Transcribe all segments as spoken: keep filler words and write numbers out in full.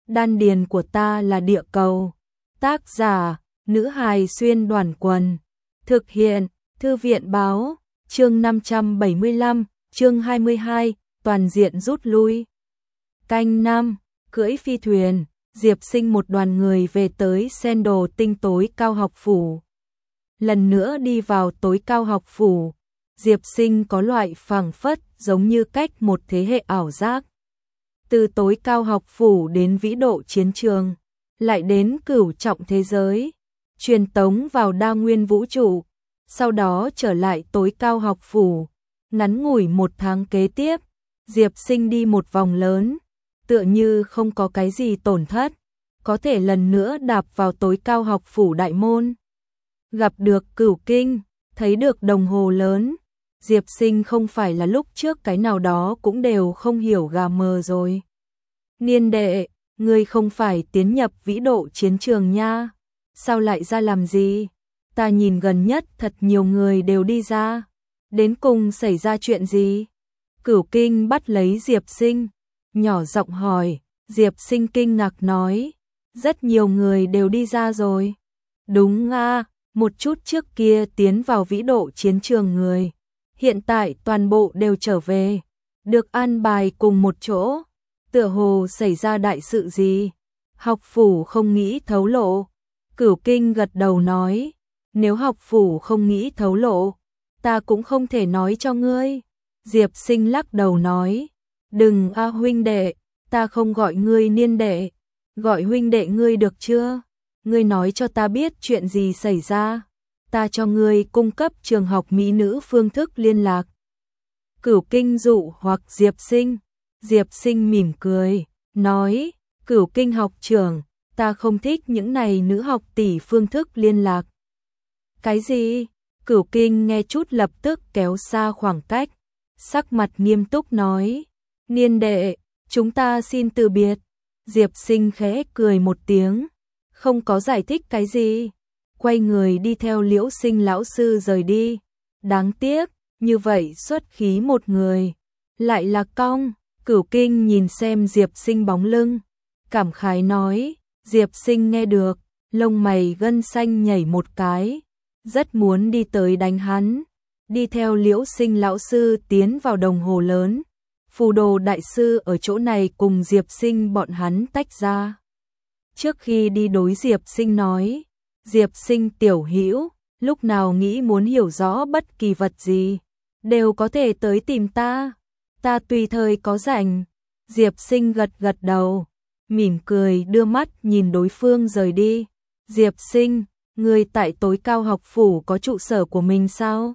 Đan điền của ta là địa cầu. Tác giả, nữ hài xuyên đoàn quần. Thực hiện, Thư viện báo, chương năm trăm bảy mươi lăm, chương hai mươi hai, toàn diện rút lui. Canh năm, cưỡi phi thuyền, Diệp Sinh một đoàn người về tới Sen Đồ Tinh tối cao học phủ. Lần nữa đi vào tối cao học phủ, Diệp Sinh có loại phảng phất giống như cách một thế hệ ảo giác. Từ tối cao học phủ đến vĩ độ chiến trường, lại đến cửu trọng thế giới, truyền tống vào đa nguyên vũ trụ, sau đó trở lại tối cao học phủ. Ngắn ngủi một tháng kế tiếp, Diệp Sinh đi một vòng lớn, tựa như không có cái gì tổn thất, có thể lần nữa đạp vào tối cao học phủ đại môn. Gặp được Cửu Kinh, thấy được đồng hồ lớn, Diệp Sinh không phải là lúc trước cái nào đó cũng đều không hiểu gà mờ rồi. Niên đệ, ngươi không phải tiến nhập vĩ độ chiến trường nha, sao lại ra làm gì? Ta nhìn gần nhất thật nhiều người đều đi ra, đến cùng xảy ra chuyện gì? Cửu Kinh bắt lấy Diệp Sinh, nhỏ giọng hỏi. Diệp Sinh kinh ngạc nói, rất nhiều người đều đi ra rồi. Đúng à, một chút trước kia tiến vào vĩ độ chiến trường người, hiện tại toàn bộ đều trở về, được an bài cùng một chỗ. Tựa hồ xảy ra đại sự gì? Học phủ không nghĩ thấu lộ. Cửu Kinh gật đầu nói, nếu học phủ không nghĩ thấu lộ, ta cũng không thể nói cho ngươi. Diệp Sinh lắc đầu nói, đừng a huynh đệ, ta không gọi ngươi niên đệ, gọi huynh đệ ngươi được chưa? Ngươi nói cho ta biết chuyện gì xảy ra, ta cho ngươi cung cấp trường học mỹ nữ phương thức liên lạc. Cửu Kinh dụ hoặc Diệp Sinh. Diệp Sinh mỉm cười, nói, Cửu Kinh học trưởng, ta không thích những này nữ học tỷ phương thức liên lạc. Cái gì? Cửu Kinh nghe chút lập tức kéo xa khoảng cách, sắc mặt nghiêm túc nói, niên đệ, chúng ta xin từ biệt. Diệp Sinh khẽ cười một tiếng, không có giải thích cái gì, quay người đi theo Liễu Sinh lão sư rời đi. Đáng tiếc, như vậy xuất khí một người, lại là cong. Cửu Kinh nhìn xem Diệp Sinh bóng lưng, cảm khái nói. Diệp Sinh nghe được, lông mày gân xanh nhảy một cái, rất muốn đi tới đánh hắn. Đi theo Liễu Sinh lão sư tiến vào đồng hồ lớn, Phù Đồ đại sư ở chỗ này cùng Diệp Sinh bọn hắn tách ra. Trước khi đi đối Diệp Sinh nói, Diệp Sinh tiểu hữu, lúc nào nghĩ muốn hiểu rõ bất kỳ vật gì, đều có thể tới tìm ta, ta tùy thời có rảnh. Diệp Sinh gật gật đầu, mỉm cười đưa mắt nhìn đối phương rời đi. Diệp Sinh, ngươi tại tối cao học phủ có trụ sở của mình sao?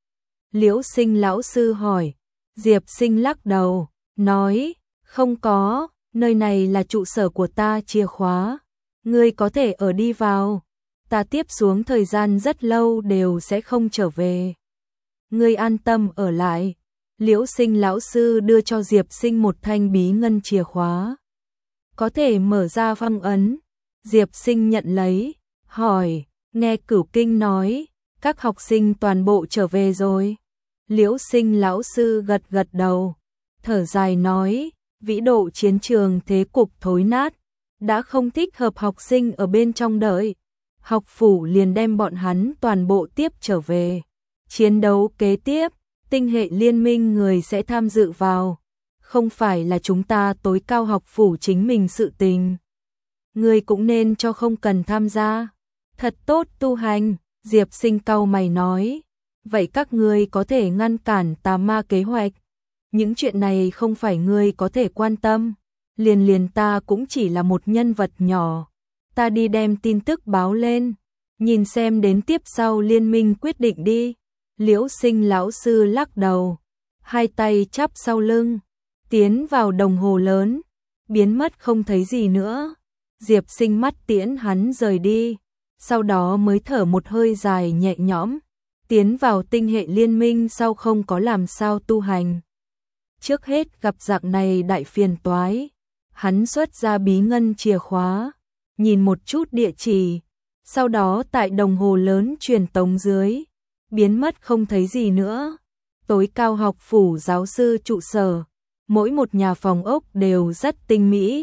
Liễu Sinh lão sư hỏi. Diệp Sinh lắc đầu, nói, không có, nơi này là trụ sở của ta chìa khóa, ngươi có thể ở đi vào, ta tiếp xuống thời gian rất lâu đều sẽ không trở về. Ngươi an tâm ở lại. Liễu Sinh lão sư đưa cho Diệp Sinh một thanh bí ngân chìa khóa, có thể mở ra phong ấn. Diệp Sinh nhận lấy, hỏi, nghe Cửu Kinh nói, các học sinh toàn bộ trở về rồi. Liễu Sinh lão sư gật gật đầu, thở dài nói, vĩ độ chiến trường thế cục thối nát, đã không thích hợp học sinh ở bên trong đợi, học phủ liền đem bọn hắn toàn bộ tiếp trở về. Chiến đấu kế tiếp, tinh hệ liên minh người sẽ tham dự vào, không phải là chúng ta tối cao học phủ chính mình sự tình. Người cũng nên cho không cần tham gia, thật tốt tu hành. Diệp Sinh cau mày nói, vậy các ngươi có thể ngăn cản tà ma kế hoạch, những chuyện này không phải ngươi có thể quan tâm, liền liền ta cũng chỉ là một nhân vật nhỏ, ta đi đem tin tức báo lên, nhìn xem đến tiếp sau liên minh quyết định đi. Liễu Sinh lão sư lắc đầu, hai tay chắp sau lưng, tiến vào đồng hồ lớn, biến mất không thấy gì nữa. Diệp Sinh mắt tiễn hắn rời đi, sau đó mới thở một hơi dài nhẹ nhõm, tiến vào tinh hệ liên minh sau không có làm sao tu hành. Trước hết gặp dạng này đại phiền toái, hắn xuất ra bí ngân chìa khóa, nhìn một chút địa chỉ, sau đó tại đồng hồ lớn truyền tống dưới, biến mất không thấy gì nữa. Tối cao học phủ giáo sư trụ sở, mỗi một nhà phòng ốc đều rất tinh mỹ,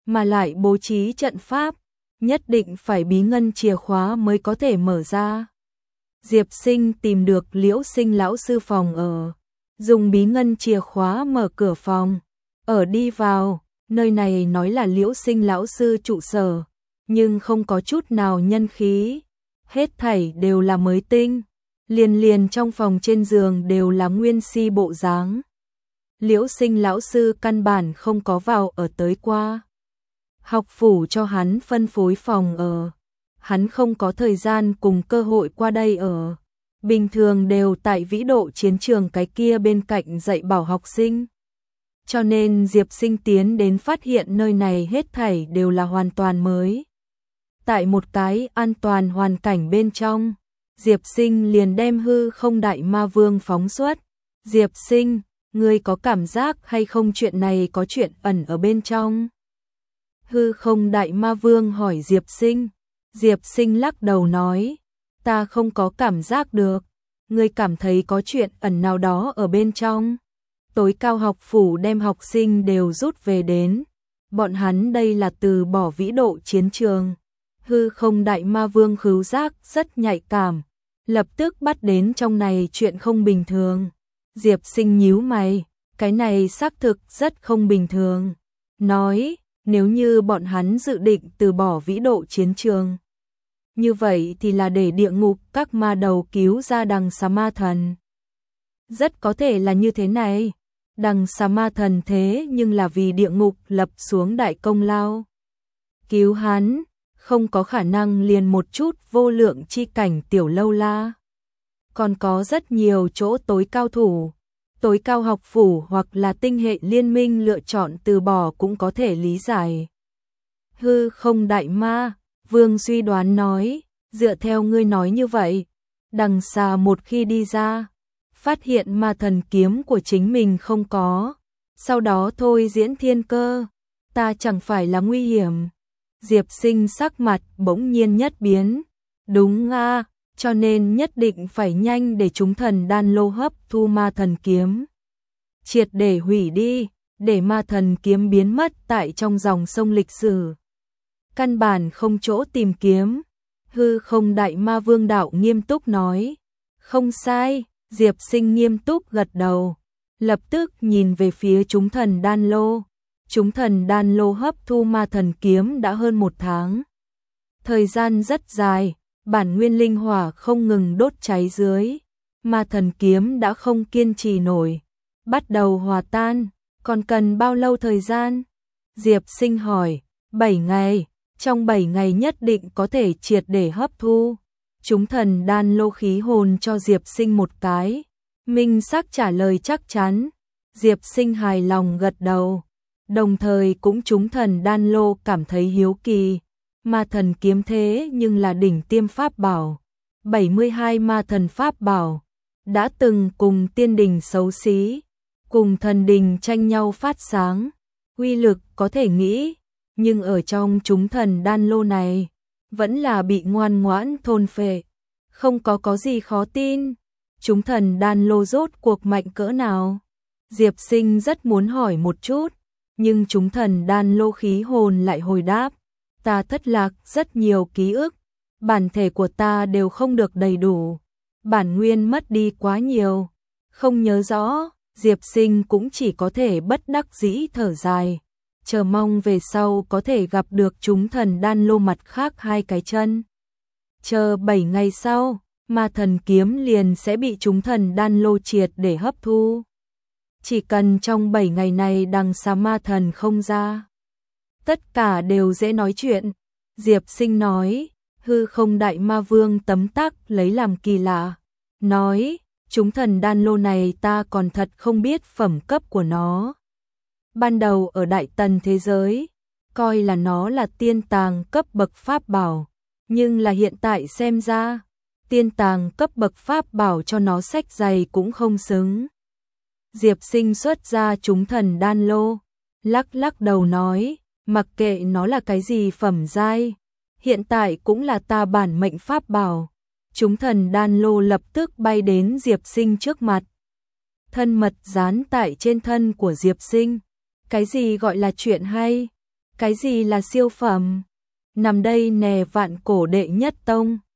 mà lại bố trí trận pháp, nhất định phải bí ngân chìa khóa mới có thể mở ra. Diệp Sinh tìm được Liễu Sinh lão sư phòng ở, dùng bí ngân chìa khóa mở cửa phòng, ở đi vào, nơi này nói là Liễu Sinh lão sư trụ sở, nhưng không có chút nào nhân khí, hết thảy đều là mới tinh, liền liền trong phòng trên giường đều là nguyên si bộ dáng. Liễu Sinh lão sư căn bản không có vào ở tới qua. Học phủ cho hắn phân phối phòng ở, hắn không có thời gian cùng cơ hội qua đây ở. Bình thường đều tại vĩ độ chiến trường cái kia bên cạnh dạy bảo học sinh. Cho nên Diệp Sinh tiến đến phát hiện nơi này hết thảy đều là hoàn toàn mới. Tại một cái an toàn hoàn cảnh bên trong, Diệp Sinh liền đem hư không đại ma vương phóng xuất. Diệp Sinh, ngươi có cảm giác hay không chuyện này có chuyện ẩn ở bên trong? Hư không đại ma vương hỏi Diệp Sinh. Diệp Sinh lắc đầu nói, ta không có cảm giác được. Ngươi cảm thấy có chuyện ẩn nào đó ở bên trong? Tối cao học phủ đem học sinh đều rút về đến. Bọn hắn đây là từ bỏ vĩ độ chiến trường. Hư không đại ma vương khứu giác rất nhạy cảm, lập tức bắt đến trong này chuyện không bình thường. Diệp Sinh nhíu mày, cái này xác thực rất không bình thường. Nói, nếu như bọn hắn dự định từ bỏ vĩ độ chiến trường, như vậy thì là để địa ngục các ma đầu cứu ra đằng xà ma thần. Rất có thể là như thế này. Đằng xà ma thần thế nhưng là vì địa ngục lập xuống đại công lao. Cứu hắn, không có khả năng liền một chút vô lượng chi cảnh tiểu lâu la. Còn có rất nhiều chỗ tối cao thủ, tối cao học phủ hoặc là tinh hệ liên minh lựa chọn từ bỏ cũng có thể lý giải. Hư không đại ma, Vương suy đoán nói, dựa theo ngươi nói như vậy, đằng xà một khi đi ra, phát hiện ma thần kiếm của chính mình không có, sau đó thôi diễn thiên cơ, ta chẳng phải là nguy hiểm. Diệp Sinh sắc mặt bỗng nhiên nhất biến, đúng a, cho nên nhất định phải nhanh để chúng thần đan lô hấp thu ma thần kiếm. Triệt để hủy đi, để ma thần kiếm biến mất tại trong dòng sông lịch sử. Căn bản không chỗ tìm kiếm. Hư không đại ma vương đạo nghiêm túc nói. Không sai, Diệp Sinh nghiêm túc gật đầu. Lập tức nhìn về phía chúng thần đan lô. Chúng thần đan lô hấp thu ma thần kiếm đã hơn một tháng. Thời gian rất dài, bản nguyên linh hỏa không ngừng đốt cháy dưới. Ma thần kiếm đã không kiên trì nổi, bắt đầu hòa tan, còn cần bao lâu thời gian? Diệp Sinh hỏi, bảy ngày, trong bảy ngày nhất định có thể triệt để hấp thu. Chúng thần đan lô khí hồn cho Diệp Sinh một cái, minh xác trả lời chắc chắn. Diệp Sinh hài lòng gật đầu, đồng thời cũng chúng thần đan lô cảm thấy hiếu kỳ. Ma thần kiếm thế nhưng là đỉnh tiêm pháp bảo, bảy mươi hai ma thần pháp bảo, đã từng cùng tiên đình xấu xí, cùng thần đình tranh nhau phát sáng, uy lực có thể nghĩ, nhưng ở trong chúng thần đan lô này, vẫn là bị ngoan ngoãn thôn phệ, không có có gì khó tin. Chúng thần đan lô rốt cuộc mạnh cỡ nào? Diệp Sinh rất muốn hỏi một chút, nhưng chúng thần đan lô khí hồn lại hồi đáp, ta thất lạc rất nhiều ký ức, bản thể của ta đều không được đầy đủ, bản nguyên mất đi quá nhiều, không nhớ rõ. Diệp Sinh cũng chỉ có thể bất đắc dĩ thở dài, chờ mong về sau có thể gặp được chúng thần đan lô mặt khác hai cái chân. Chờ bảy ngày sau, ma thần kiếm liền sẽ bị chúng thần đan lô triệt để hấp thu. Chỉ cần trong bảy ngày này đằng xa ma thần không ra, tất cả đều dễ nói chuyện. Diệp Sinh nói, hư không đại ma vương tấm tắc lấy làm kỳ lạ, nói, chúng thần đan lô này ta còn thật không biết phẩm cấp của nó. Ban đầu ở Đại Tần thế giới, coi là nó là tiên tàng cấp bậc pháp bảo, nhưng là hiện tại xem ra, tiên tàng cấp bậc pháp bảo cho nó sách dày cũng không xứng. Diệp Sinh xuất ra chúng thần đan lô, lắc lắc đầu nói, mặc kệ nó là cái gì phẩm giai, hiện tại cũng là ta bản mệnh pháp bảo. Chúng thần đan lô lập tức bay đến Diệp Sinh trước mặt. Thân mật dán tại trên thân của Diệp Sinh. Cái gì gọi là chuyện hay? Cái gì là siêu phẩm? Nằm đây nè vạn cổ đệ nhất tông.